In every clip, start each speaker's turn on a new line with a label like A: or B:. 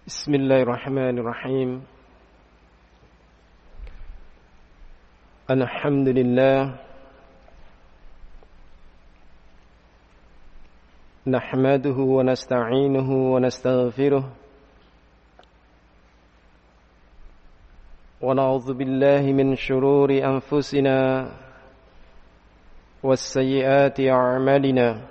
A: Bismillahirrahmanirrahim. Alhamdulillah. Nahmaduhu wa nasta'inuhu wa nastaghfiruh. Wa na'udzu billahi min shururi anfusina was sayyiati a'malina.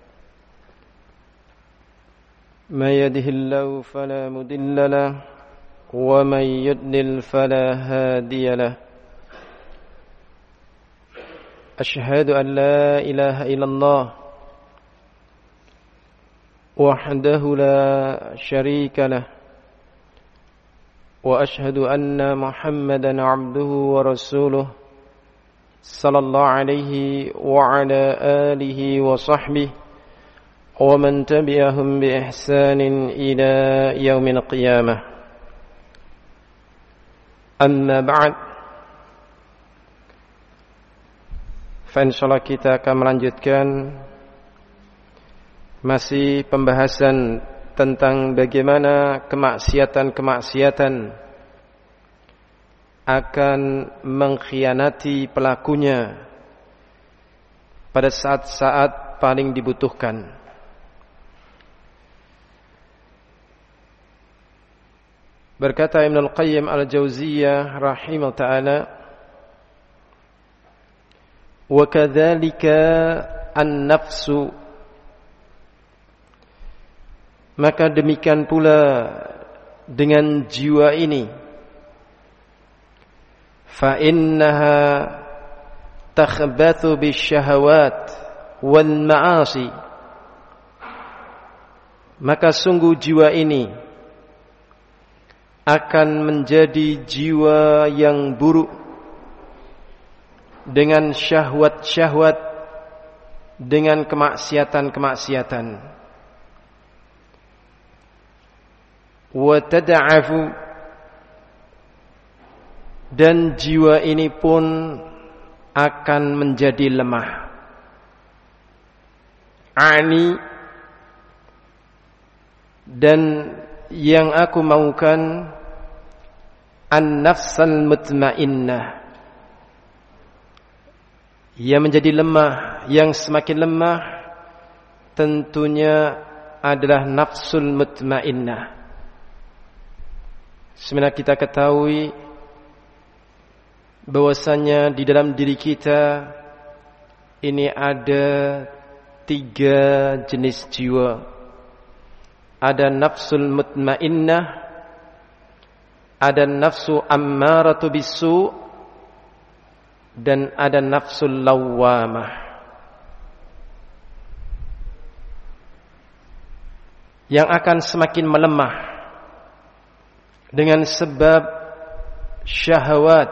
A: من يهده الله فلا مضل له ومن يضلل فلا هادي له أشهد أن لا إله إلا الله وحده لا شريك له وأشهد أن محمدا عبده ورسوله صلى الله عليه وعلى آله وصحبه ومن تبعهم بإحسان إلى يوم القيامة. أما بعد, insyaallah kita akan melanjutkan masih pembahasan tentang bagaimana kemaksiatan-kemaksiatan akan mengkhianati pelakunya pada saat-saat paling dibutuhkan. Berkata Ibnu Al-Qayyim Al-Jauziyah rahimahullah ta'ala, wa kadzalika an-nafsu, maka demikian pula dengan jiwa ini, fa innaha takhbathu bisyahawat wal ma'asi, maka sungguh jiwa ini akan menjadi jiwa yang buruk dengan syahwat-syahwat, dengan kemaksiatan-kemaksiatan. Wa tad'afu, dan jiwa ini pun akan menjadi lemah. Ani, dan yang aku maukan an-nafsal mutmainnah, yang menjadi lemah, yang semakin lemah tentunya adalah nafsul mutmainnah. Sebenarnya kita ketahui bahwasanya di dalam diri kita ini ada 3 jenis jiwa. Ada nafsul mutmainnah, ada nafsu ammaratu bisu, dan ada nafsul lawwamah. Yang akan semakin melemah dengan sebab syahwat,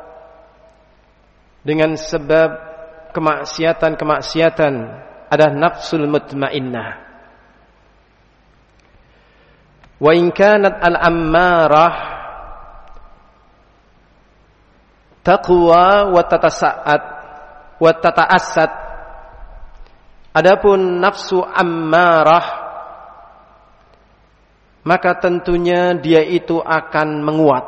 A: dengan sebab kemaksiatan-kemaksiatan, ada nafsul mutmainnah. Wa in kanat al-ammarah taqwa wa tatasa'at wa tata'assad, adapun nafsu ammarah maka tentunya dia itu akan menguat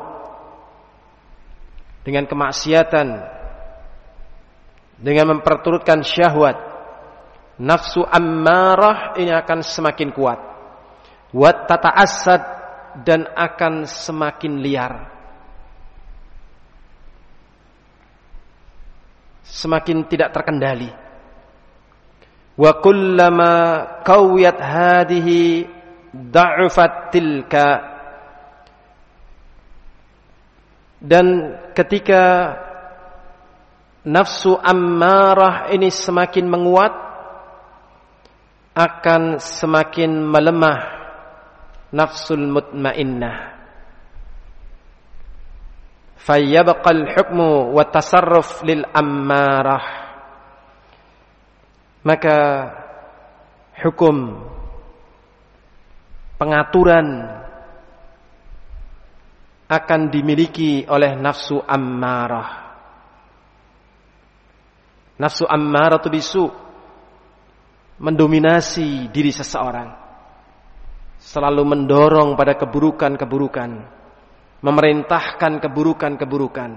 A: dengan kemaksiatan, dengan memperturutkan syahwat. Nafsu ammarah ini akan semakin kuat, wa tata'assad, dan akan semakin liar, semakin tidak terkendali. Wa kullama qawiyat hadhihi da'ufat tilka, dan ketika nafsu ammarah ini semakin menguat, akan semakin melemah nafsul mutmainnah. Fayyabqal hukmu wa tasarruf lil ammarah, maka hukum, pengaturan akan dimiliki oleh nafsu ammarah. Nafsu ammaratu bisu mendominasi diri seseorang selalu mendorong pada keburukan-keburukan, memerintahkan keburukan-keburukan.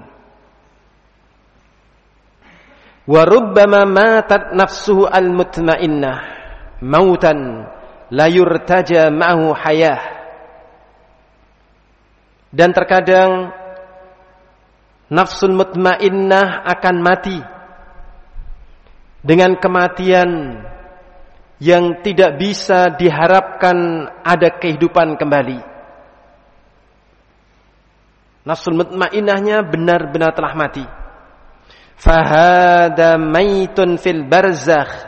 A: Wa rubbama matat nafsuhu al-mutmainnah mautan la yurtaja ma'ahu hayah. Dan terkadang nafsul mutmainnah akan mati dengan kematian yang tidak bisa diharapkan ada kehidupan kembali. Nafsul mutmainnahnya benar-benar telah mati. Fahada maitun fil barzakh.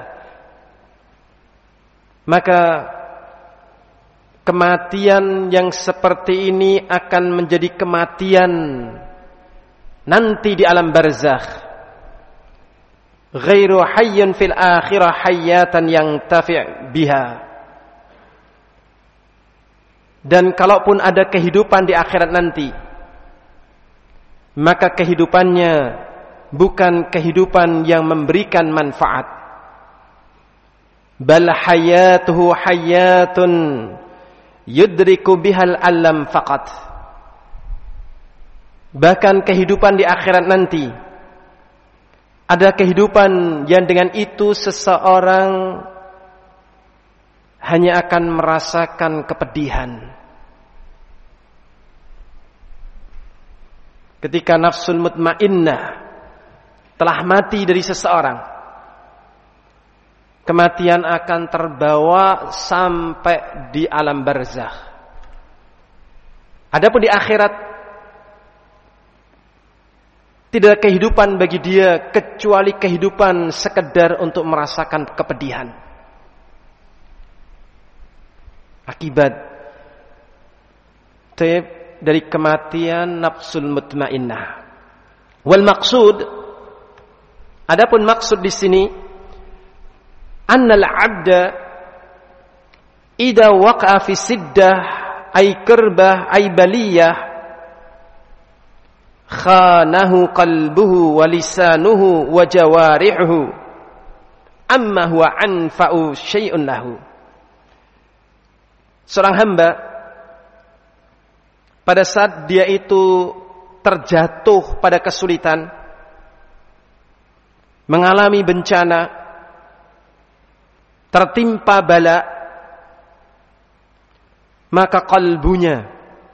A: Maka kematian yang seperti ini akan menjadi kematian nanti di alam barzakh. Ghairu hayyun fil akhirah hayatan yang tafi' biha. Dan kalaupun ada kehidupan di akhirat nanti, maka kehidupannya bukan kehidupan yang memberikan manfaat. Bal hayatuhu hayatun yudriku bihal alam faqat. Bahkan kehidupan di akhirat nanti ada kehidupan yang dengan itu seseorang hanya akan merasakan kepedihan. Ketika nafsul mutmainnah telah mati dari seseorang, kematian akan terbawa sampai di alam barzakh. Adapun di akhirat tidak ada kehidupan bagi dia kecuali kehidupan sekedar untuk merasakan kepedihan. Akibat dari kematian nafsul mutmainnah. Wal maqsud, adapun maksud di sini, annal 'abda idza waqa'a fi siddah ay kurbah ay baliyah khanahu qalbuhu wa lisanuhu wa jawarihuhu amma huwa anfa'u syai'un lahu. Seorang hamba pada saat dia itu terjatuh pada kesulitan, mengalami bencana, tertimpa bala, maka kalbunya,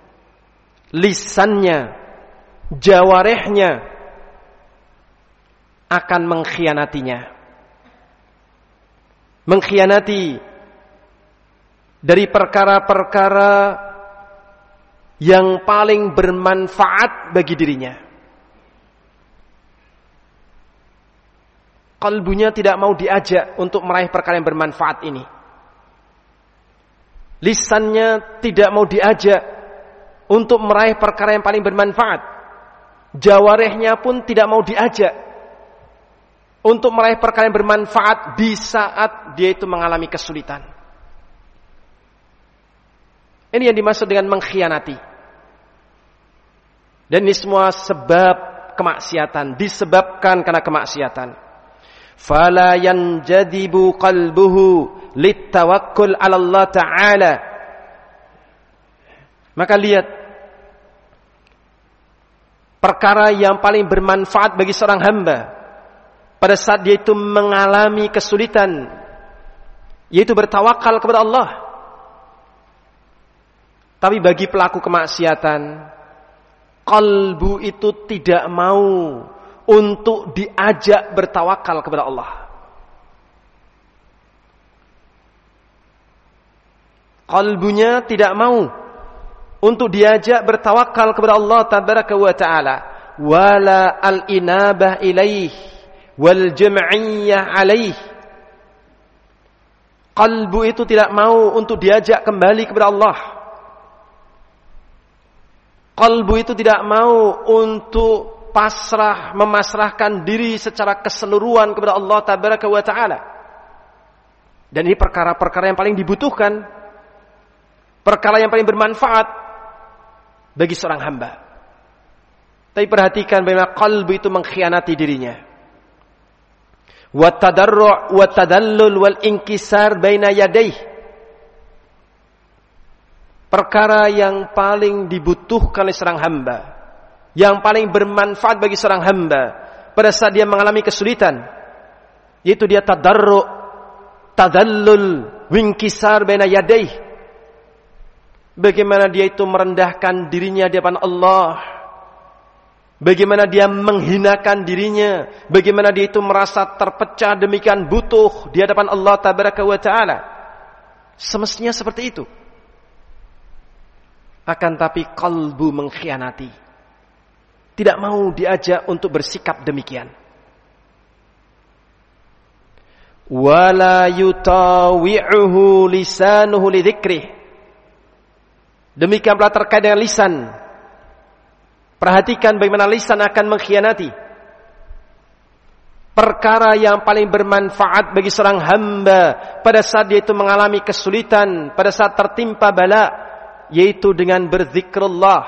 A: lisannya, jawarihnya akan mengkhianatinya. Mengkhianati dari perkara-perkara yang paling bermanfaat bagi dirinya. Kalbunya tidak mau diajak untuk meraih perkara yang bermanfaat ini. Lisannya tidak mau diajak untuk meraih perkara yang paling bermanfaat. Jawarihnya pun tidak mau diajak untuk meraih perkara yang bermanfaat di saat dia itu mengalami kesulitan. Ini yang dimaksud dengan mengkhianati. Dan ini semua sebab kemaksiatan, disebabkan karena kemaksiatan. Fala yanjadibu qalbuhu littawakkul 'ala Allah Ta'ala. Maka lihat, perkara yang paling bermanfaat bagi seorang hamba pada saat dia itu mengalami kesulitan, yaitu bertawakal kepada Allah. Tapi bagi pelaku kemaksiatan, kalbu itu tidak mau untuk diajak bertawakal kepada Allah. Kalbunya tidak mau untuk diajak bertawakal kepada Allah tabaraka wa ta'ala. Wala al-inabah ilaih wal jam'iyyah alaih. Kalbu itu tidak mau untuk diajak kembali kepada Allah. Kalbu itu tidak mau untuk pasrah, memasrahkan diri secara keseluruhan kepada Allah tabaraka wa ta'ala. Dan ini perkara-perkara yang paling dibutuhkan, perkara yang paling bermanfaat bagi seorang hamba. Tapi perhatikan bagaimana kalbu itu mengkhianati dirinya. Wa tadarru' wa tadallul wal inkisar baina yadayh. perkara yang paling dibutuhkan oleh seorang hamba, yang paling bermanfaat bagi seorang hamba pada saat dia mengalami kesulitan, yaitu dia tadarru', tadallul, winkisar baina yadaih. Bagaimana dia itu merendahkan dirinya di hadapan Allah, bagaimana dia menghinakan dirinya, bagaimana dia itu merasa terpecah demikian butuh di hadapan Allah tabaraka wa ta'ala. Semestinya seperti itu. Akan tapi kalbu mengkhianati, tidak mau diajak untuk bersikap demikian. Wala yutawi'uhu lisanuhu lidzikrih. Demikian pula terkait dengan lisan. Perhatikan bagaimana lisan akan mengkhianati perkara yang paling bermanfaat bagi seorang hamba pada saat dia itu mengalami kesulitan, pada saat tertimpa bala, yaitu dengan berzikrullah.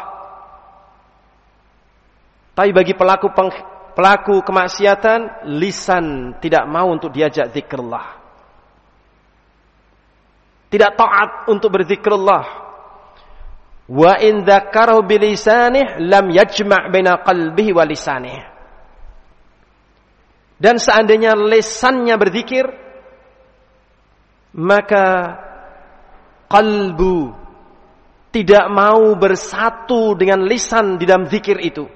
A: Tapi bagi pelaku kemaksiatan, lisan tidak mau untuk diajak zikrullah, tidak taat untuk berzikrullah. Wa in dzakarahu bilisanih lam yajma' baina qalbihi wa lisanih. Dan seandainya lisannya berzikir, maka qalbu tidak mau bersatu dengan lisan di dalam zikir itu.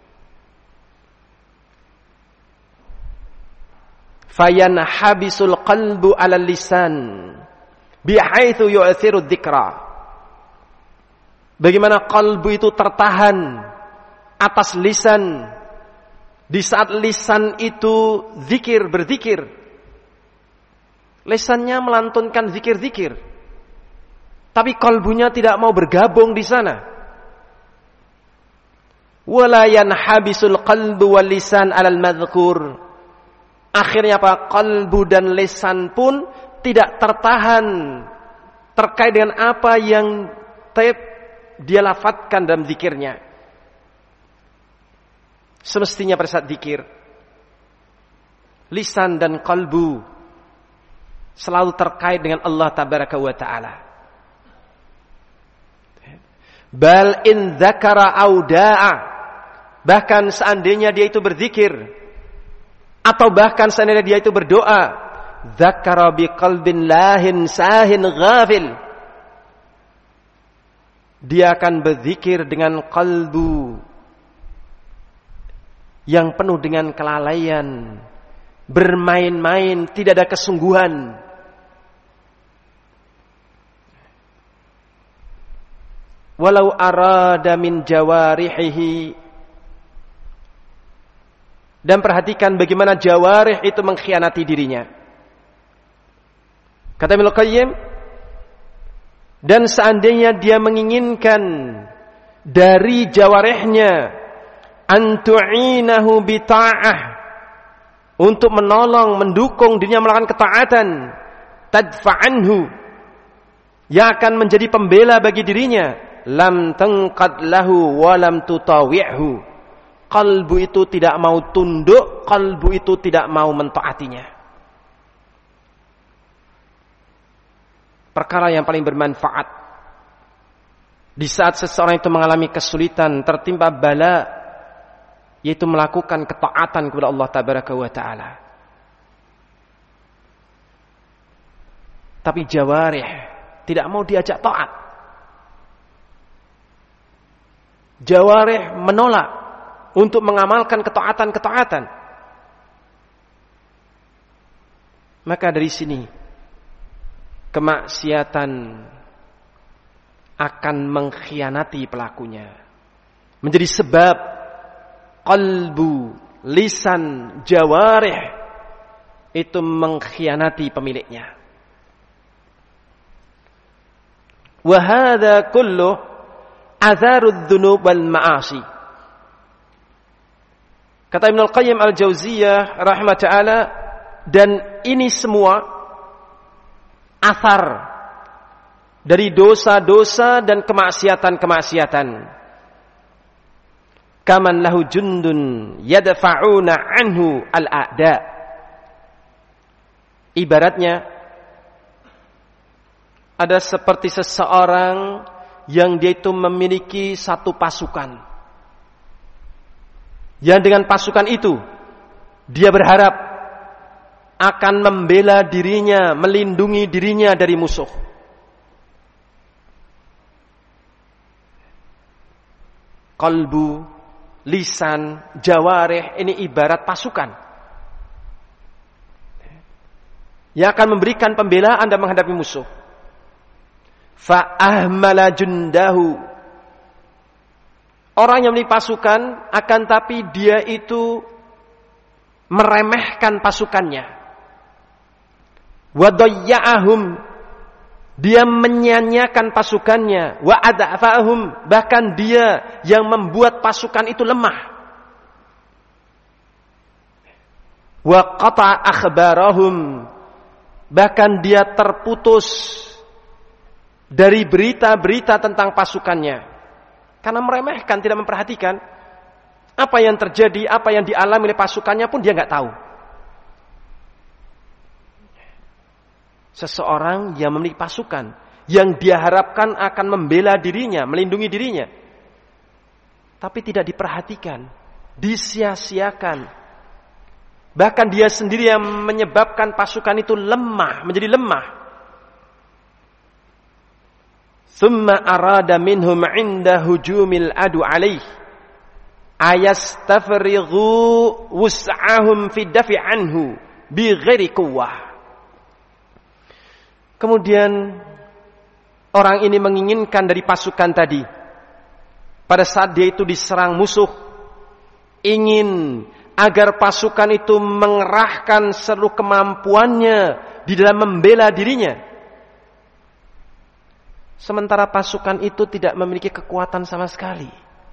A: Fayanhabisul qalbu 'ala lisan bihaitsu yu'thiru dzikra. Bagaimana qalbu itu tertahan atas lisan di saat lisan itu berzikir. Lisannya melantunkan zikir-zikir, tapi kalbunya tidak mau bergabung di sana. Wala yanhabisul qalbu wal lisan 'alal madhkur. Akhirnya apa? Kalbu dan lisan pun tidak tertahan terkait dengan apa yang dia lafadzkan dalam zikirnya. Semestinya pada saat zikir, lisan dan kalbu selalu terkait dengan Allah tabaraka wa ta'ala. Bal in dzakara auda'a, bahkan seandainya dia itu berzikir, atau bahkan seandainya dia itu berdoa, dzakara biqalbin lahin sahin ghafil, dia akan berzikir dengan kalbu yang penuh dengan kelalaian, bermain-main, tidak ada kesungguhan. Walau arada min jawarihihi. Dan perhatikan bagaimana jawarih itu mengkhianati dirinya. Kata Ibnu Qayyim, dan seandainya dia menginginkan dari jawarihnya antu'inahu bita'ah, untuk menolong, mendukung dirinya melakukan ketaatan, tadfa'anhu, yang akan menjadi pembela bagi dirinya, lam tanqad lahu wa lam tutawi'hu. Kalbu itu tidak mau tunduk, kalbu itu tidak mau mentaatinya. Perkara yang paling bermanfaat di saat seseorang itu mengalami kesulitan, tertimpa bala, yaitu melakukan ketaatan kepada Allah tabaraka wa ta'ala. Tapi jawarih tidak mau diajak taat. Jawarih menolak untuk mengamalkan ketaatan-ketaatan. Maka dari sini kemaksiatan akan mengkhianati pelakunya, menjadi sebab qalbu, lisan, jawarih itu mengkhianati pemiliknya. Wa hadza kullu atharud dzunub wal ma'asi. Kata Ibnu Qayyim al-Jauziyah rahimah ta'ala, dan ini semua athar dari dosa-dosa dan kemaksiatan-kemaksiatan. Kaman lahu jundun yadfa'una anhu al-a'da. Ibaratnya ada seperti seseorang yang dia itu memiliki satu pasukan. Yang dengan pasukan itu dia berharap akan membela dirinya, melindungi dirinya dari musuh. Qalbu, lisan, jawarih ini ibarat pasukan yang akan memberikan pembelaan dan menghadapi musuh. Fa'ahmala jundahu. Orang yang memiliki pasukan akan tapi dia itu meremehkan pasukannya. Wa dayya'ahum. Dia menyanyiakan pasukannya. Wa ada'fa'ahum. Bahkan dia yang membuat pasukan itu lemah. Wa qata'a akhbarahum. Bahkan dia terputus dari berita-berita tentang pasukannya. Karena meremehkan, tidak memperhatikan apa yang terjadi, apa yang dialami oleh pasukannya pun dia nggak tahu. Seseorang yang memiliki pasukan, yang dia harapkan akan membela dirinya, melindungi dirinya, tapi tidak diperhatikan, disia-siakan. Bahkan dia sendiri yang menyebabkan pasukan itu lemah, menjadi lemah. Thumma arada minhum 'inda hujumil adu 'alaih ayastafrighu wus'ahum fi dafi anhu bi ghairi quwwah. Kemudian orang ini menginginkan dari pasukan tadi, pada saat dia itu diserang musuh, ingin agar pasukan itu mengerahkan seluruh kemampuannya di dalam membela dirinya. Sementara pasukan itu tidak memiliki kekuatan sama sekali.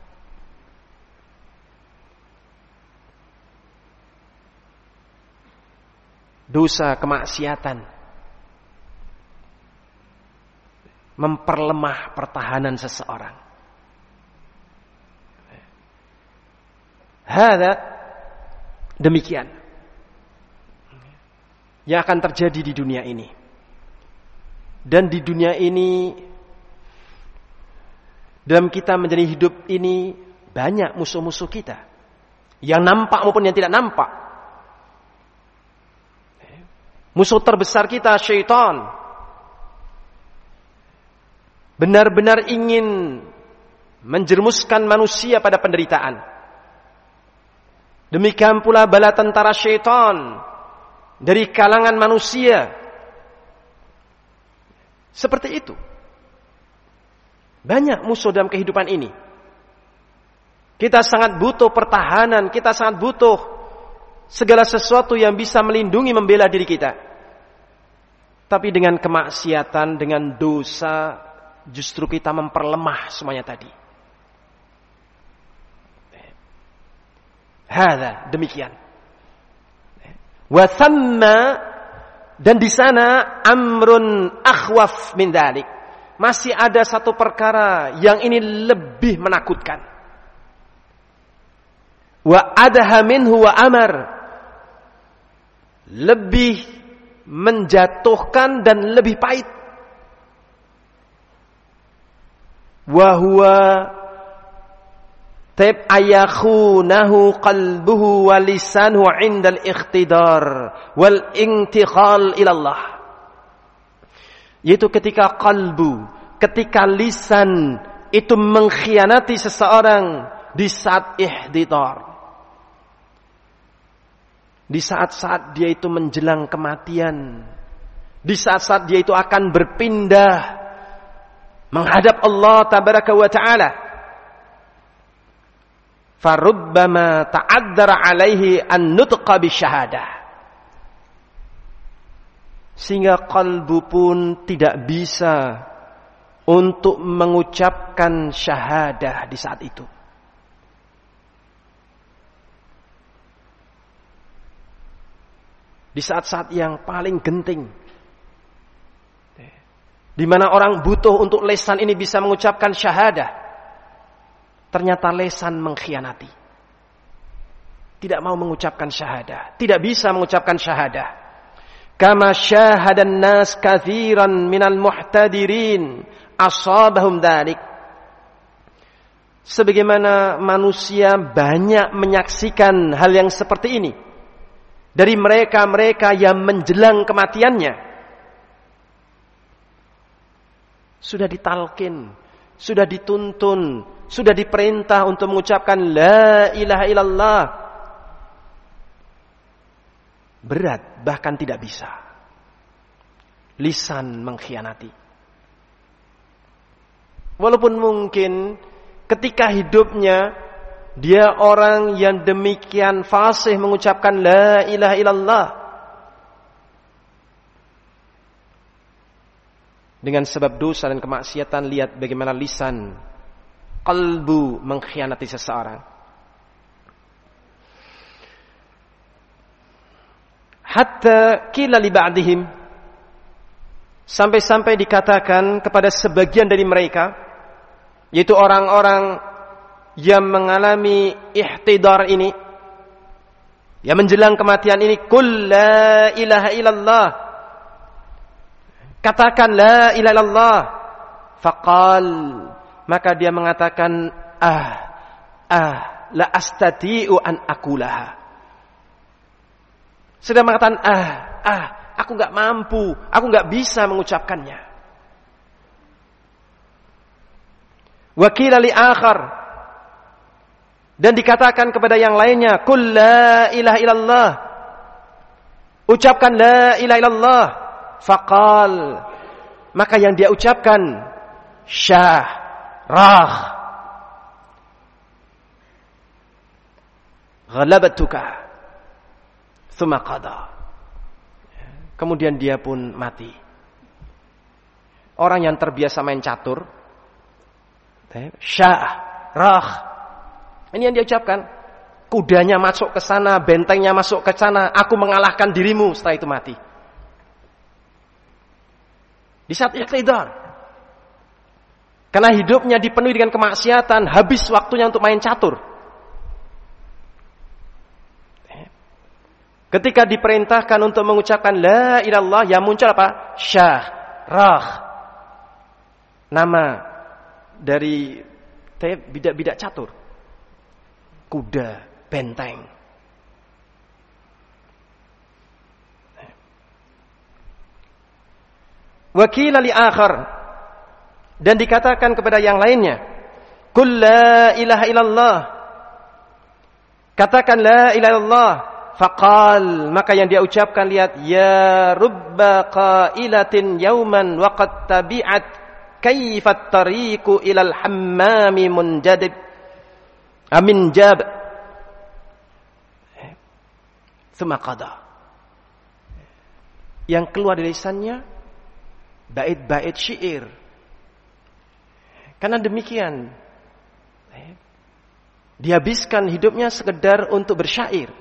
A: Dosa, kemaksiatan memperlemah pertahanan seseorang. Hada demikian yang akan terjadi di dunia ini. Dan di dunia ini, dalam kita menjadi hidup ini, banyak musuh-musuh kita, yang nampak maupun yang tidak nampak. Musuh terbesar kita syaitan, benar-benar ingin menjerumuskan manusia pada penderitaan. Demikian pula bala tentara syaitan dari kalangan manusia. Seperti itu. Banyak musuh dalam kehidupan ini. Kita sangat butuh pertahanan, kita sangat butuh segala sesuatu yang bisa melindungi, membela diri kita. Tapi dengan kemaksiatan, dengan dosa, justru kita memperlemah semuanya tadi. Hadza, demikian. Wa thamma, dan di sana amrun akhwaf min dzalik. Masih ada satu perkara yang ini lebih menakutkan. Wa adha minhu wa amar. Lebih menjatuhkan dan lebih pahit. Wa huwa taib ayakhunahu qalbuhu wa lisanuhu 'inda al-ikhtidar wal intiqal ila Allah. Yaitu ketika kalbu, ketika lisan itu mengkhianati seseorang di saat ihdidar. Di saat-saat dia itu menjelang kematian. Di saat-saat dia itu akan berpindah menghadap Allah tabaraka wa ta'ala. Farubbama ta'addara alaihi an nutqa bisyahadah. Sehingga kalbu pun tidak bisa untuk mengucapkan syahadah di saat itu. Di saat-saat yang paling genting, di mana orang butuh untuk lisan ini bisa mengucapkan syahadah, ternyata lisan mengkhianati. Tidak mau mengucapkan syahadah, tidak bisa mengucapkan syahadah. Kama syahadan nas katsiran minal muhtadirin asabahum dzalik. Sebagaimana manusia banyak menyaksikan hal yang seperti ini dari mereka-mereka yang menjelang kematiannya. Sudah ditalkin, sudah dituntun, sudah diperintah untuk mengucapkan la ilaha illallah. Berat, bahkan tidak bisa. Lisan mengkhianati. Walaupun mungkin ketika hidupnya dia orang yang demikian fasih mengucapkan la ilaha illallah, dengan sebab dosa dan kemaksiatan, lihat bagaimana lisan, qalbu mengkhianati seseorang. Hatta qila li ba'dihim, sampai-sampai dikatakan kepada sebagian dari mereka, yaitu orang-orang yang mengalami ihtidar ini, yang menjelang kematian ini, qul la ilaha illallah, katakan la ilaha illallah. Faqal, maka dia mengatakan la astati'u an akulaha. Sedang mengatakan aku enggak mampu, aku enggak bisa mengucapkannya. Wa qila li akhar, dan dikatakan kepada yang lainnya, qul la ilaha illallah, ucapkan la ilaha illallah. Faqal, maka yang dia ucapkan syah rah ghalabatuka thumma qada, kemudian dia pun mati. Orang yang terbiasa main catur, syah rah, ini yang dia ucapkan. Kudanya masuk ke sana, bentengnya masuk ke sana, aku mengalahkan dirimu. Setelah itu mati. Di saat iqtidar, karena hidupnya dipenuhi dengan kemaksiatan, habis waktunya untuk main catur. Ketika diperintahkan untuk mengucapkan la ilaha illallah, yang muncul apa? Syah rah, nama dari bidak-bidak catur, kuda, benteng. Wa qila li akhar, dan dikatakan kepada yang lainnya, qul la ilaha illallah, katakan la ilaha illallah. Faqal, maka yang dia ucapkan, lihat, ya rubba qailatin yauman wa qad tabi'at kaifat tariqu ilal hammami munjadib amin jab thumma qada. Yang keluar dari lisannya bait-bait syair. Karena demikian, dihabiskan hidupnya sekedar untuk bersyair.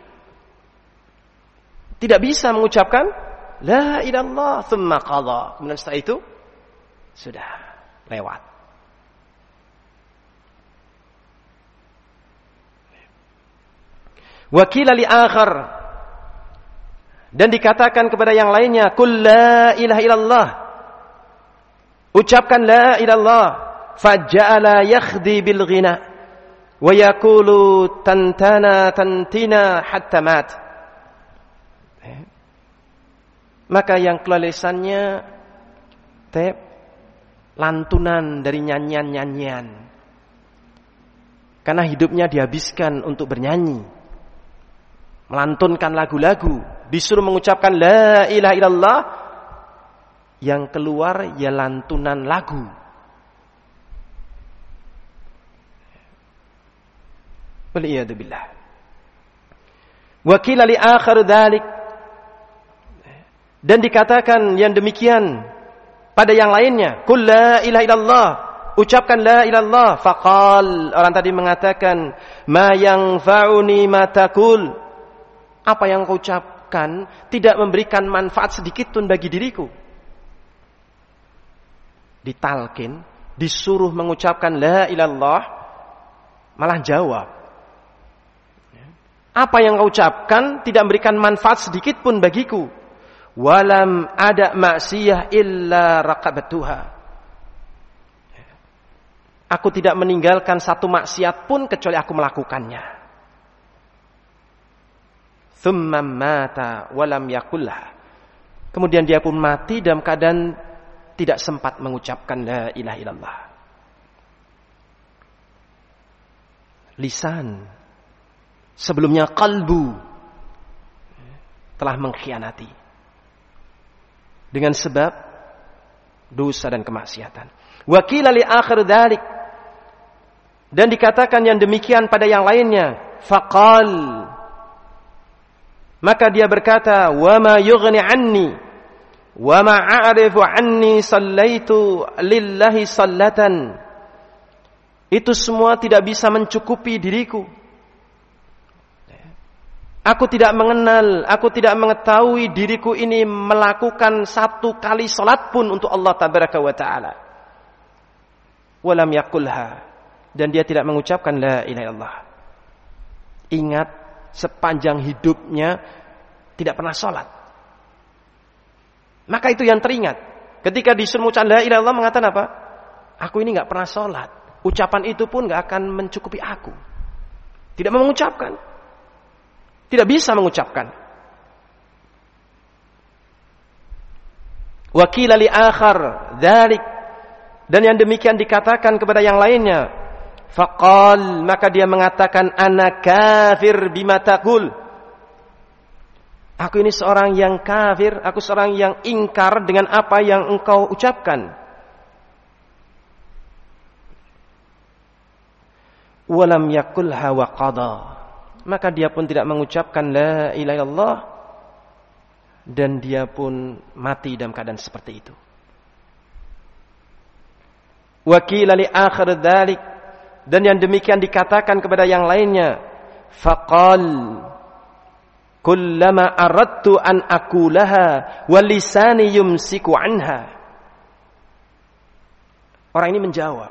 A: Tidak bisa mengucapkan la ilaha illallah thumma qada. Kemudian setelah itu sudah lewat. Wa qila li akhar, dan dikatakan kepada yang lainnya, qul la ilaha illallah, ucapkan la ilaha illallah. Faja'ala yakhdi bil ghina wa yaqulu tantana tantina hatta mat. Maka yang keluar lisannya lantunan dari nyanyian-nyanyian. Karena hidupnya dihabiskan untuk bernyanyi, melantunkan lagu-lagu, disuruh mengucapkan la ilaha illallah, yang keluar ya lantunan lagu. Waliyadu billah. Wa qila li akhar dzalik, dan dikatakan yang demikian pada yang lainnya, qul la ilaha illallah, ucapkan la ilaha illallah. Faqal, orang tadi mengatakan, ma yanfa'uni ma taqul, apa yang kau ucapkan tidak memberikan manfaat sedikit pun bagi diriku. Ditalkin, disuruh mengucapkan la ilaha illallah, malah jawab, apa yang kau ucapkan tidak memberikan manfaat sedikit pun bagiku. Walam ada maksiyah illa raqabatuha, Aku tidak meninggalkan satu maksiat pun kecuali aku melakukannya. Thumma mata walam yakulha. Kemudian dia pun mati dalam keadaan tidak sempat mengucapkan la ilaha illallah. Lisan, sebelumnya qalbu, telah mengkhianati dengan sebab dosa dan kemaksiatan. Wa qila li akhir dzalik, dan dikatakan yang demikian pada yang lainnya, faqal, maka dia berkata, wa ma yughni anni wa ma a'rifu anni sallaitu lillahi sallatan. Itu semua tidak bisa mencukupi diriku. Aku tidak mengenal, aku tidak mengetahui diriku ini melakukan satu kali salat pun untuk Allah tabaraka wa ta'ala. Walam yakulha, dan dia tidak mengucapkan la ilaha illallah. Ingat, sepanjang hidupnya tidak pernah salat. Maka itu yang teringat. Ketika disuruh mengucapkan la ilaha illallah, mengatakan apa? Aku ini enggak pernah salat. Ucapan itu pun enggak akan mencukupi aku. Tidak mau mengucapkan. Tidak bisa mengucapkan. Wa qila li akhar dzalik, dan yang demikian dikatakan kepada yang lainnya. Faqal, maka dia mengatakan, ana kafir bima taqul. Aku ini seorang yang kafir, aku seorang yang ingkar dengan apa yang engkau ucapkan. Walam yakulha wa qada, maka dia pun tidak mengucapkan la ilaha illallah, dan dia pun mati dalam keadaan seperti itu. Wa qila li akhir dzalik, dan yang demikian dikatakan kepada yang lainnya, faqal kullama aradtu an aqulaha wa lisani yumsiku anha. Orang ini menjawab,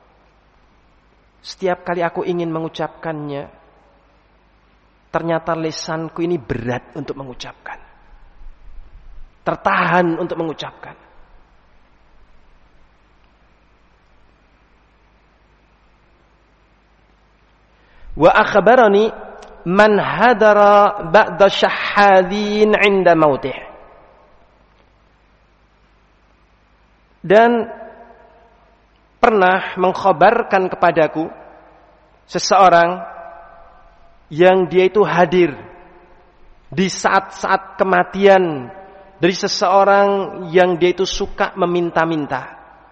A: setiap kali aku ingin mengucapkannya, ternyata lisanku ini berat untuk mengucapkan, tertahan untuk mengucapkan. Wa akhbarani man hadara ba'da syahadin 'inda mautih. Dan pernah mengkhabarkan kepadaku seseorang yang dia itu hadir di saat-saat kematian dari seseorang yang dia itu suka meminta-minta.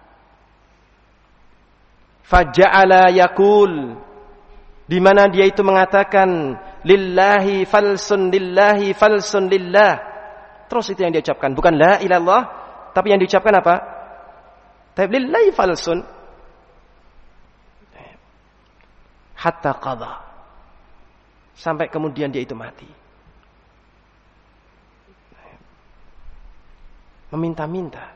A: Faja'ala yaqul, di mana dia itu mengatakan lillahi falsun lillah. Terus itu yang dia ucapkan, bukan la ilallah, tapi yang diucapkan apa? Lillahi falsun. Hatta qadha, sampai kemudian dia itu mati. Meminta-minta.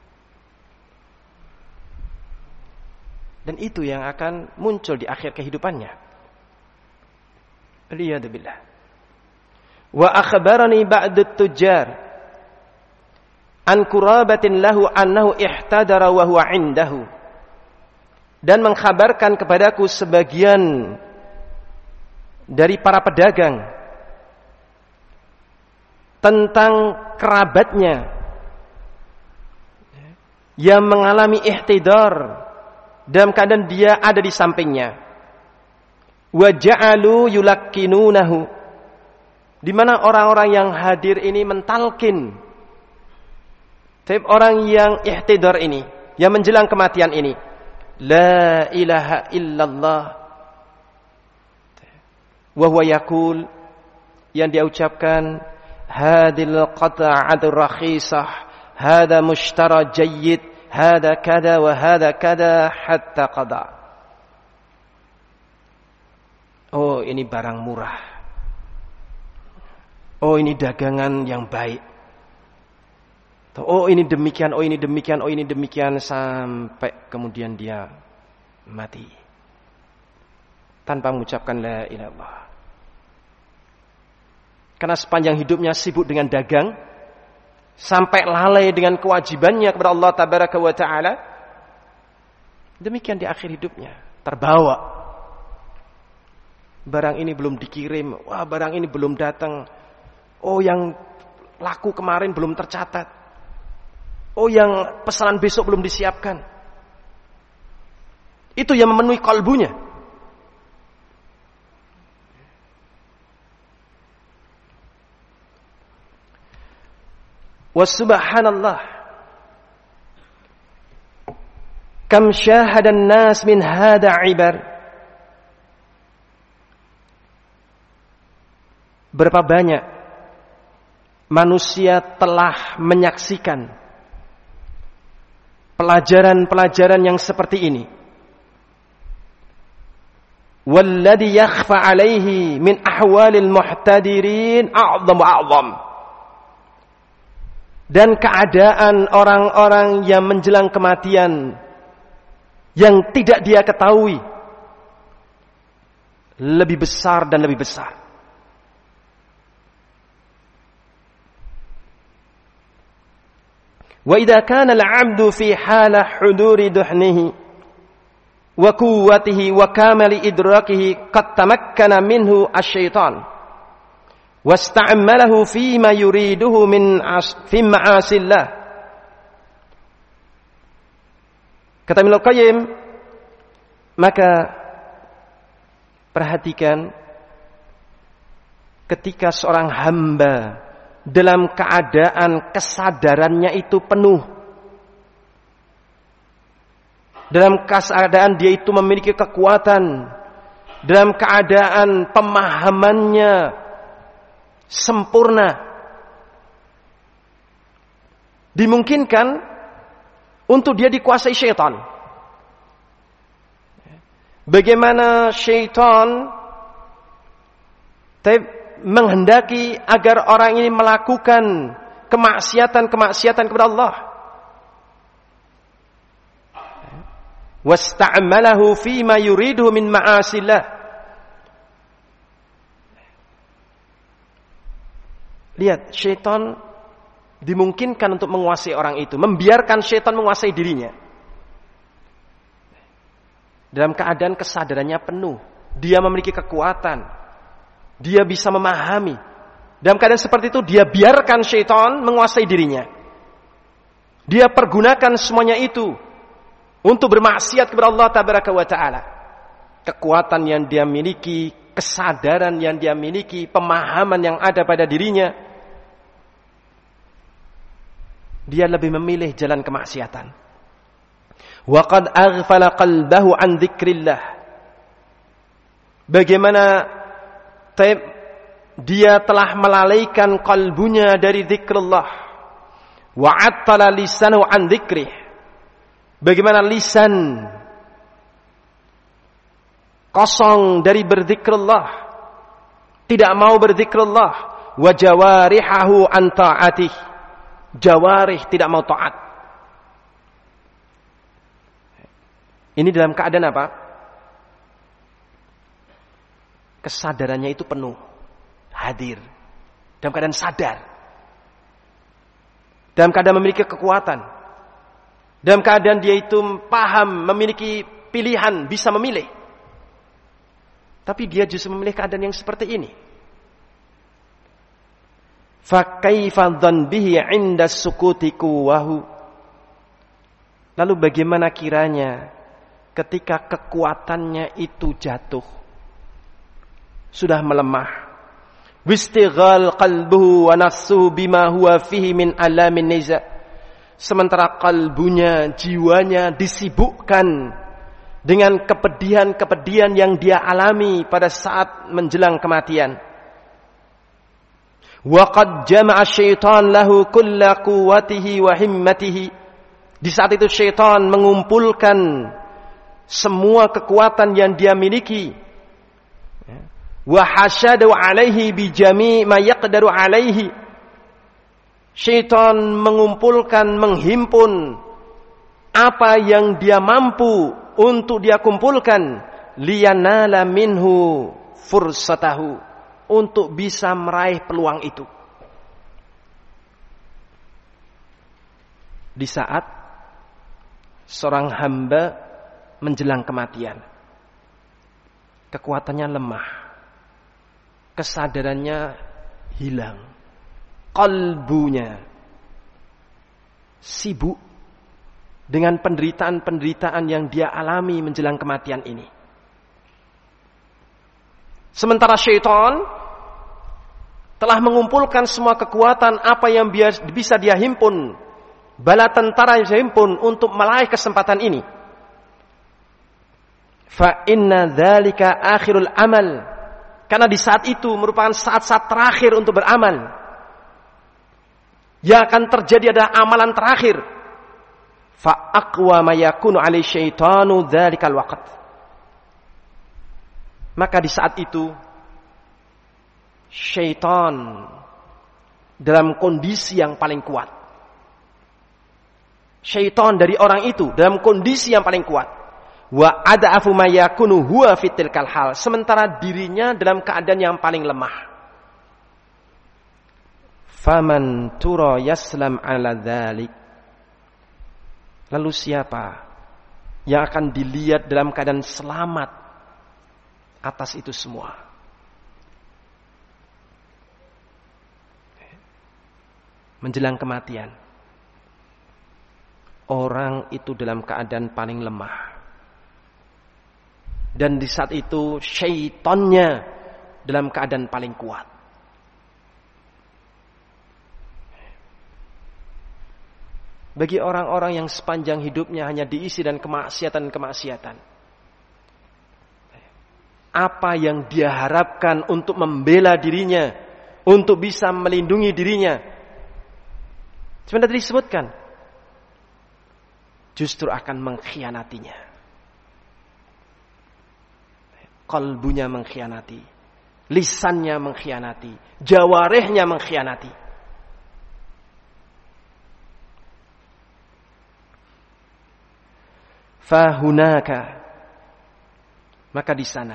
A: Dan itu yang akan muncul di akhir kehidupannya. Waliyadzubillah. Wa akhbarani ba'du tujjar an qurabatin lahu annahu ihtadara wa huwa indahu. Dan mengkhabarkan kepadaku sebagian dari para pedagang tentang kerabatnya yang mengalami ihtidar dalam keadaan dia ada di sampingnya. Wa ja'alu yulakkinunahu, di mana orang-orang yang hadir ini mentalkin tiap orang yang ihtidar ini, yang menjelang kematian ini, la ilaha illallah, wa huwa yaqul, yang dia ucapkan, hadil qata'atur rakhisah, hada mushtara jayyid, hada kada wa hada kada hatta qada. Oh, ini barang murah. Oh, ini dagangan yang baik. Oh, ini demikian, oh ini demikian, oh ini demikian, sampai kemudian dia mati tanpa mengucapkan la ilaha illallah. Karena sepanjang hidupnya sibuk dengan dagang, sampai lalai dengan kewajibannya kepada Allah tabaraka wa ta'ala, Demikian di akhir hidupnya, terbawa. Barang ini belum dikirim, wah barang ini belum datang. Oh yang laku kemarin belum tercatat. Oh yang pesanan besok belum disiapkan. Itu yang memenuhi kalbunya. Wa subhanallah. Kam syahadan nas min hada ibar. Berapa banyak manusia telah menyaksikan pelajaran-pelajaran yang seperti ini. Walladhi yakhfa alaihi min ahwalil muhtadirin a'zam wa a'zam. Dan keadaan orang-orang yang menjelang kematian yang tidak dia ketahui lebih besar dan lebih besar. Wa idza kana al-'abdu fi halah huduri duhnihi wa quwwatihi wa kamali idrakihi qad tamakkana minhu asy-syaitan wasta'malahu fima yuriduhu min fi ma'asillah. Kata Ibnu Qayyim, maka perhatikan ketika seorang hamba dalam keadaan kesadarannya itu penuh, dalam keadaan dia itu memiliki kekuatan, dalam keadaan pemahamannya sempurna, dimungkinkan untuk dia dikuasai syaitan. Bagaimana syaitan menghendaki agar orang ini melakukan kemaksiatan kepada Allah. Wasta'malahu fima yuridu min ma'asillah. Lihat, syaitan dimungkinkan untuk menguasai orang itu, membiarkan syaitan menguasai dirinya. Dalam keadaan kesadarannya penuh, dia memiliki kekuatan, dia bisa memahami. Dalam keadaan seperti itu, dia biarkan syaitan menguasai dirinya. Dia pergunakan semuanya itu untuk bermaksiat kepada Allah Tabaraka wa Ta'ala. Kekuatan yang dia miliki, kesadaran yang dia miliki, pemahaman yang ada pada dirinya, dia lebih memilih jalan kemaksiatan. Wa qad aghfala qalbahu an dzikrillah. Bagaimana dia telah melalaikan kalbunya dari zikrullah. Wa attala lisanahu an dzikrih. Bagaimana lisan kosong dari berzikrullah, tidak mau berzikrullah. Wa jawarihahu an ta'atih. Jawarih tidak mau taat. Ini dalam keadaan apa? Kesadarannya itu penuh, hadir, dalam keadaan sadar, dalam keadaan memiliki kekuatan, dalam keadaan dia itu paham, memiliki pilihan, bisa memilih. Tapi dia justru memilih keadaan yang seperti ini. Fa kaifa dzanbihi 'inda sukuti quwwahu. Lalu bagaimana kiranya ketika kekuatannya itu jatuh, sudah melemah, wistighal qalbuhu wa nafsuhu bima huwa fihi min alamin niza, sementara kalbunya, jiwanya disibukkan dengan kepedihan-kepedihan yang dia alami pada saat menjelang kematian. Wa qad jama'a syaitan lahu kulla quwwatihi wa himmatihi. Di saat itu syaitan mengumpulkan semua kekuatan yang dia miliki. Wa hasyadu alaihi bi jami' ma yaqdaru alaihi. Syaitan mengumpulkan, menghimpun apa yang dia mampu untuk dia kumpulkan, liyanala minhu fursatahu, untuk bisa meraih peluang itu. Di saat seorang hamba menjelang kematian. Kekuatannya lemah. Kesadarannya hilang. Qalbunya sibuk dengan penderitaan-penderitaan yang dia alami menjelang kematian ini. Sementara syaitan telah mengumpulkan semua kekuatan apa yang bisa dia himpun, bala tentara yang dia himpun untuk meraih kesempatan ini. Fa inna dzalika akhirul amal. Karena di saat itu merupakan saat-saat terakhir untuk beramal. Yang akan terjadi adalah amalan terakhir. Fa aqwa ma yakunu 'alai syaitanu dzalikal waqt. Maka di saat itu syaitan dalam kondisi yang paling kuat. Syaitan dari orang itu dalam kondisi yang paling kuat. Wa ad'afu ma yakunu huwa fi tilkal hal, sementara dirinya dalam keadaan yang paling lemah. Faman tura yaslam ala dzalik. Lalu siapa yang akan dilihat dalam keadaan selamat atas itu semua? Menjelang kematian, orang itu dalam keadaan paling lemah. Dan di saat itu syaitannya dalam keadaan paling kuat. Bagi orang-orang yang sepanjang hidupnya hanya diisi dan kemaksiatan-kemaksiatan, apa yang dia harapkan untuk membela dirinya, untuk bisa melindungi dirinya? Sebenarnya disebutkan, justru akan mengkhianatinya. Kalbunya mengkhianati, lisannya mengkhianati, jawarihnya mengkhianati. Fahunaka, maka di sana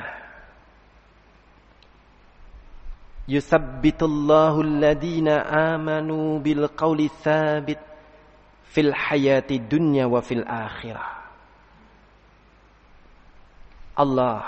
A: yuthabbitullahu alladhina amanu bil qawli tsabit fil hayati dunya wa fil akhirah. Allah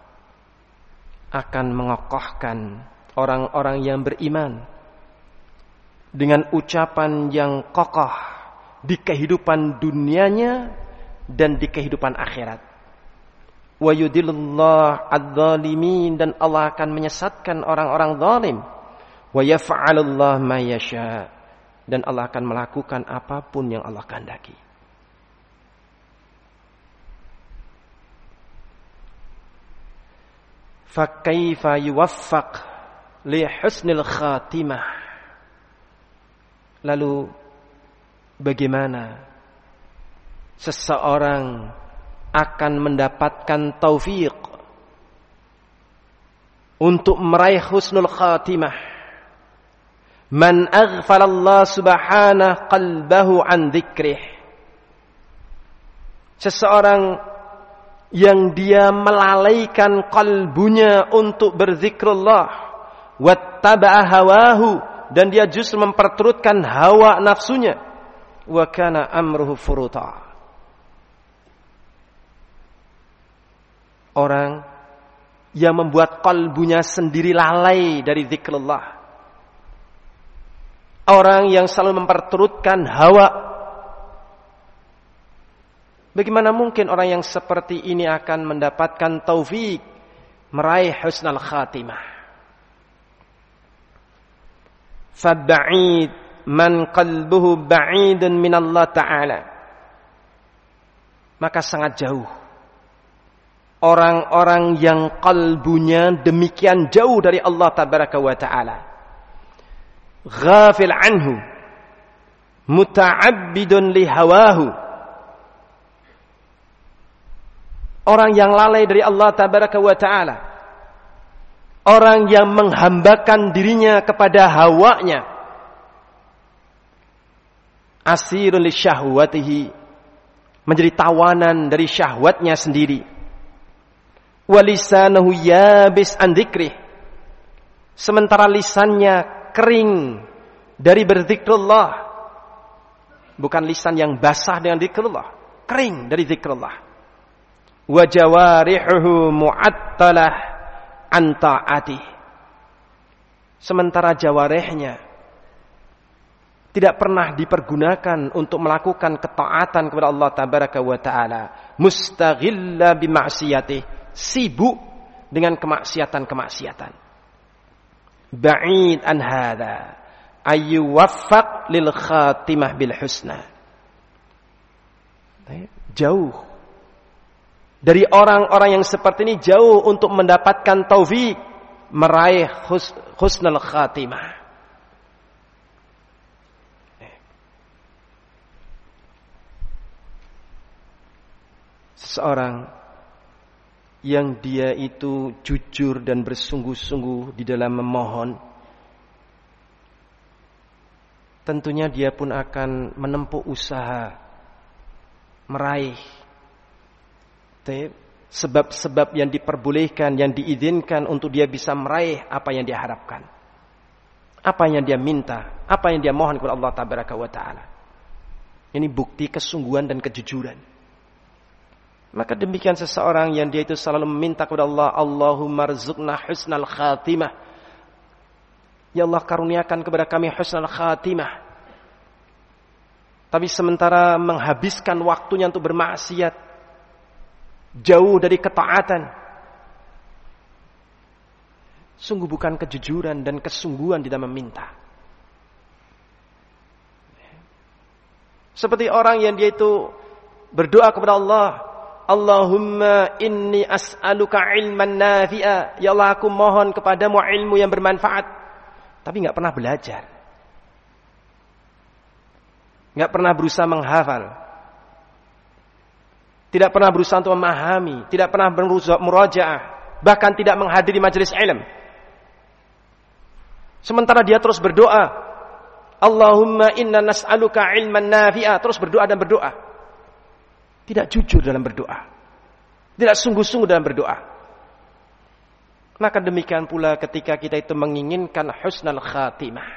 A: akan mengokohkan orang-orang yang beriman dengan ucapan yang kokoh di kehidupan dunianya dan di kehidupan akhirat. Wa yudillullah adz-dzalimin, dan Allah akan menyesatkan orang-orang zalim. Wa yaf'alullah ma yasha, dan Allah akan melakukan apapun yang Allah kehendaki. Fa kaifa yuwaffaq li husnil khatimah. Lalu bagaimana seseorang akan mendapatkan taufik untuk meraih husnul khatimah? Man aghfala Allah subhanahu qalbahu an dzikrih. Seseorang yang dia melalaikan kalbunya untuk berzikrullah, wattaba'a hawahu, dan dia justru memperturutkan hawa nafsunya, wa kana amruhu furuta. Orang yang membuat kalbunya sendiri lalai dari zikrullah, orang yang selalu memperturutkan hawa, bagaimana mungkin orang yang seperti ini akan mendapatkan taufik meraih husnul khatimah? Fab'id man qalbuhu ba'idun min Allah Ta'ala. Maka sangat jauh orang-orang yang kalbunya demikian jauh dari Allah Tabaraka wa Ta'ala, ghafil anhu, muta'abbidun li hawahu. Orang yang lalai dari Allah Tabaraka wa Ta'ala, orang yang menghambakan dirinya kepada hawanya, asirun li syahwatihi, menjadi tawanan dari syahwatnya sendiri. Walisanahu yabis an dzikrih, sementara lisannya kering dari berzikrullah. Bukan lisan yang basah dengan zikrullah, kering dari zikrullah. wa jawarihuhu mu'attalah an ta'atih. Sementara jawarihnya tidak pernah dipergunakan untuk melakukan ketaatan kepada Allah tabaraka wa taala, mustaghilla bi ma'siyatih, sibuk dengan kemaksiatan-kemaksiatan. Ba'id an hadza ayyuwaffaq lil khatimah bil husna. Jauh dari orang-orang yang seperti ini, jauh untuk mendapatkan taufik meraih husnul khatimah. Seseorang yang dia itu jujur dan bersungguh-sungguh di dalam memohon, tentunya dia pun akan menempuh usaha meraih sebab-sebab yang diperbolehkan, yang diizinkan untuk dia bisa meraih apa yang dia harapkan, apa yang dia minta, apa yang dia mohon kepada Allah tabaraka wa taala. Ini bukti kesungguhan dan kejujuran. Maka demikian seseorang yang dia itu selalu meminta kepada Allah, Allahumma rzuqna husnal khatimah. Ya Allah, karuniakan kepada kami husnal khatimah. Tapi sementara menghabiskan waktunya untuk bermaksiat, jauh dari ketaatan, sungguh bukan kejujuran dan kesungguhan di dalam meminta. Seperti orang yang dia itu berdoa kepada Allah, Allahumma inni as'aluka ilman nafi'a. Ya Allah, aku mohon kepadamu ilmu yang bermanfaat. Tapi gak pernah belajar, gak pernah berusaha menghafal, tidak pernah berusaha untuk memahami, tidak pernah berusaha murajaah, bahkan tidak menghadiri majelis ilmu. Sementara dia terus berdoa, Allahumma inna nas'aluka ilman nafi'a, terus berdoa dan berdoa. Tidak jujur dalam berdoa, tidak sungguh-sungguh dalam berdoa. Maka demikian pula ketika kita itu menginginkan husnul khatimah.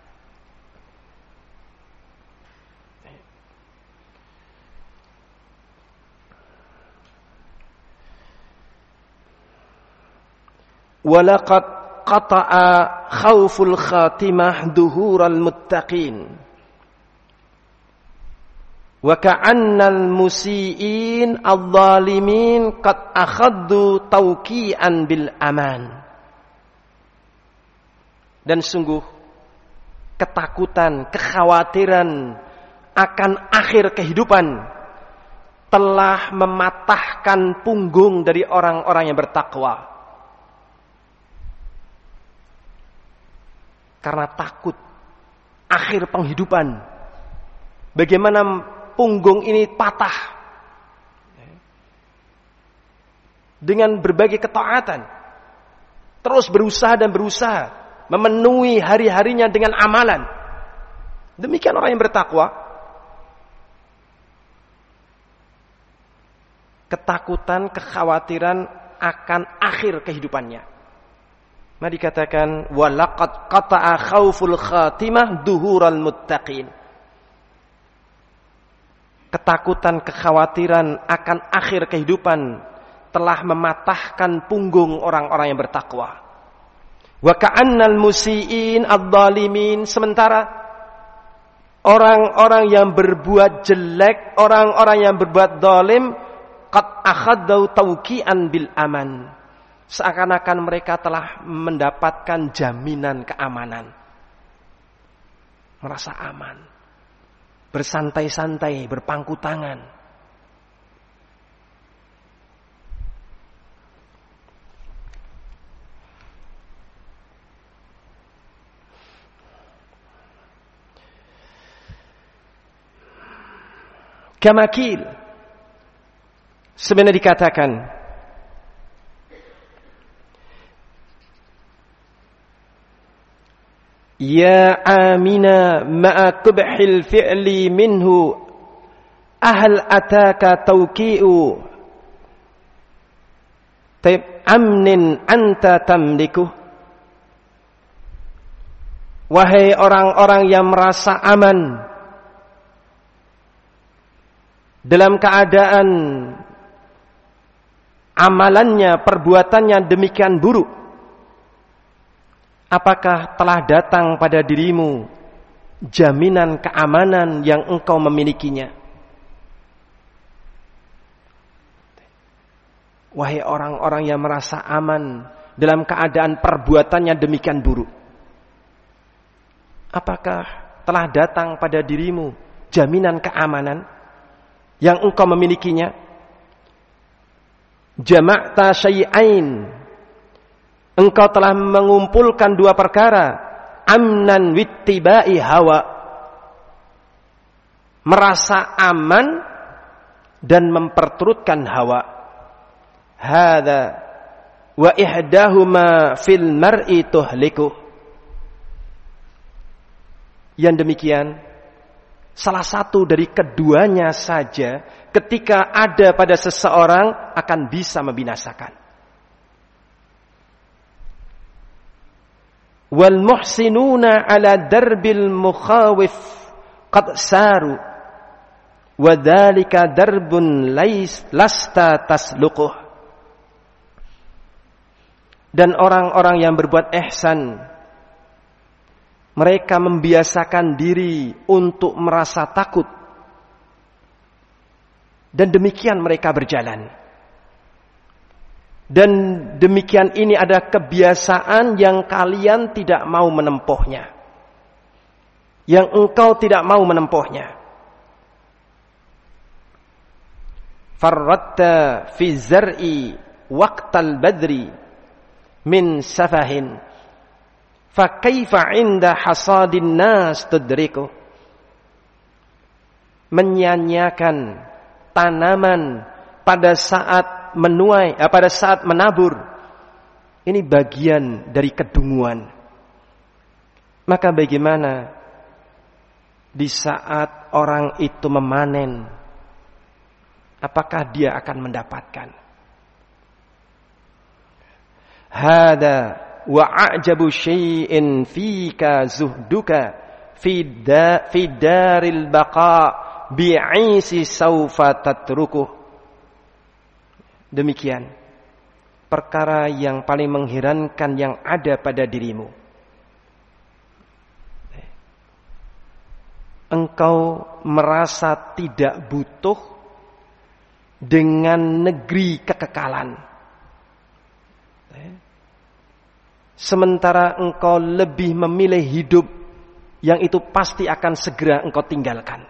A: Walaqad qata'a khawful khatimah duhural muttaqin. Wa ka'annal musiiin adh-dhalimin qad akhaddu tawqi'an bil aman. Dan sungguh ketakutan, kekhawatiran akan akhir kehidupan telah mematahkan punggung dari orang-orang yang bertakwa. Karena takut akhir penghidupan, bagaimana punggung ini patah dengan berbagai ketaatan, terus berusaha dan berusaha memenuhi hari-harinya dengan amalan. Demikian orang yang bertakwa. Ketakutan, kekhawatiran akan akhir kehidupannya. Mari dikatakan walaqad qata'a khauful khatimah duhural muttaqin. Ketakutan, kekhawatiran akan akhir kehidupan telah mematahkan punggung orang-orang yang bertakwa. Wa ka'annal musiiin adh-dhalimin, sementara orang-orang yang berbuat jelek, orang-orang yang berbuat zalim, qad akhaddu tawqi'an bil aman. Seakan-akan mereka telah mendapatkan jaminan keamanan. Merasa aman, bersantai-santai, berpangku tangan. Kamakil, sebenarnya dikatakan ya amina ma'a kubhil fi'li minhu ahal ataka tawqi'u taib amnin anta tamliku. Wahai orang-orang yang merasa aman dalam keadaan amalannya, perbuatannya demikian buruk, apakah telah datang pada dirimu jaminan keamanan yang engkau memilikinya? Wahai orang-orang yang merasa aman dalam keadaan perbuatannya demikian buruk, apakah telah datang pada dirimu jaminan keamanan yang engkau memilikinya? Jama'ta syai'ain, engkau telah mengumpulkan dua perkara, amnan wittiba'i hawa, merasa aman dan memperturutkan hawa. Hadza wa ihdahuma fil mar'i tuhliku. Yang demikian, salah satu dari keduanya saja ketika ada pada seseorang akan bisa membinasakan. Wal muhsinuna ala darbil mukhawif qad saru wa dzalika darbun lasta tasluquh. Dan orang-orang yang berbuat ihsan, mereka membiasakan diri untuk merasa takut. Dan demikian mereka berjalan. Dan demikian ini ada kebiasaan yang kalian tidak mau menempuhnya. Yang engkau tidak mau menempuhnya. Farratta fi zar'i waqtal badri min safahin fa kaifa 'inda hasadin nas tudriku. Menyanyiakan tanaman pada saat menuai, pada saat menabur, ini bagian dari kedunguan. Maka bagaimana di saat orang itu memanen, apakah dia akan mendapatkan? Hada wa a'jabu syai'in fika zuhduka fi daril baqa bi'isi sawfa tatrukuh. Demikian perkara yang paling mengherankan yang ada pada dirimu. Engkau merasa tidak butuh dengan negeri kekekalan. Sementara engkau lebih memilih hidup yang itu pasti akan segera engkau tinggalkan.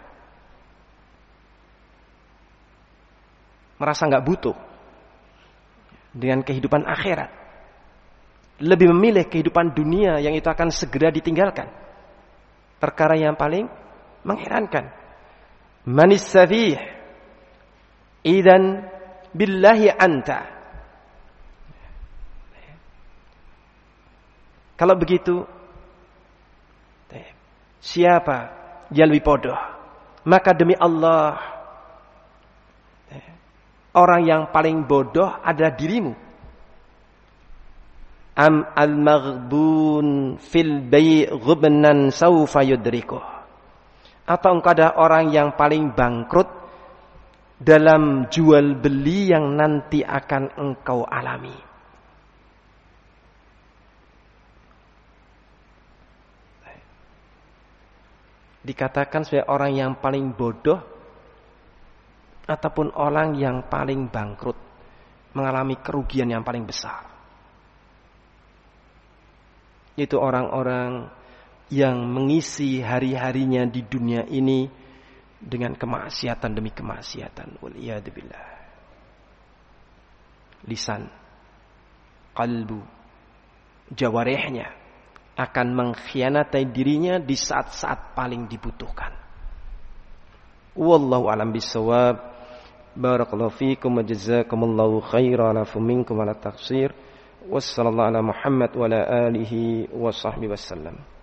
A: Merasa enggak butuh dengan kehidupan akhirat. Lebih memilih kehidupan dunia yang itu akan segera ditinggalkan. Perkara yang paling mengherankan. Manis safih idan billahi anta. Kalau begitu, siapa yang lebih bodoh? Maka demi Allah, orang yang paling bodoh adalah dirimu. Am al-maghbun fil bai' ghubnan sawfa yudrikuh. Atau engkau ada orang yang paling bangkrut dalam jual beli yang nanti akan engkau alami. Dikatakan sebagai orang yang paling bodoh ataupun orang yang paling bangkrut, mengalami kerugian yang paling besar. Itu orang-orang yang mengisi hari-harinya di dunia ini dengan kemaksiatan demi kemaksiatan. Waliyadzubillah. Lisan, qalbu, jawarihnya akan mengkhianati dirinya di saat-saat paling dibutuhkan. Wallahu a'lam bissawab. Barakallahu fiikum wa jazakumullahu khairan wa minkum ala taqsir. Wassallallahu ala Muhammad wa ala alihi wa sahbihi wasallam.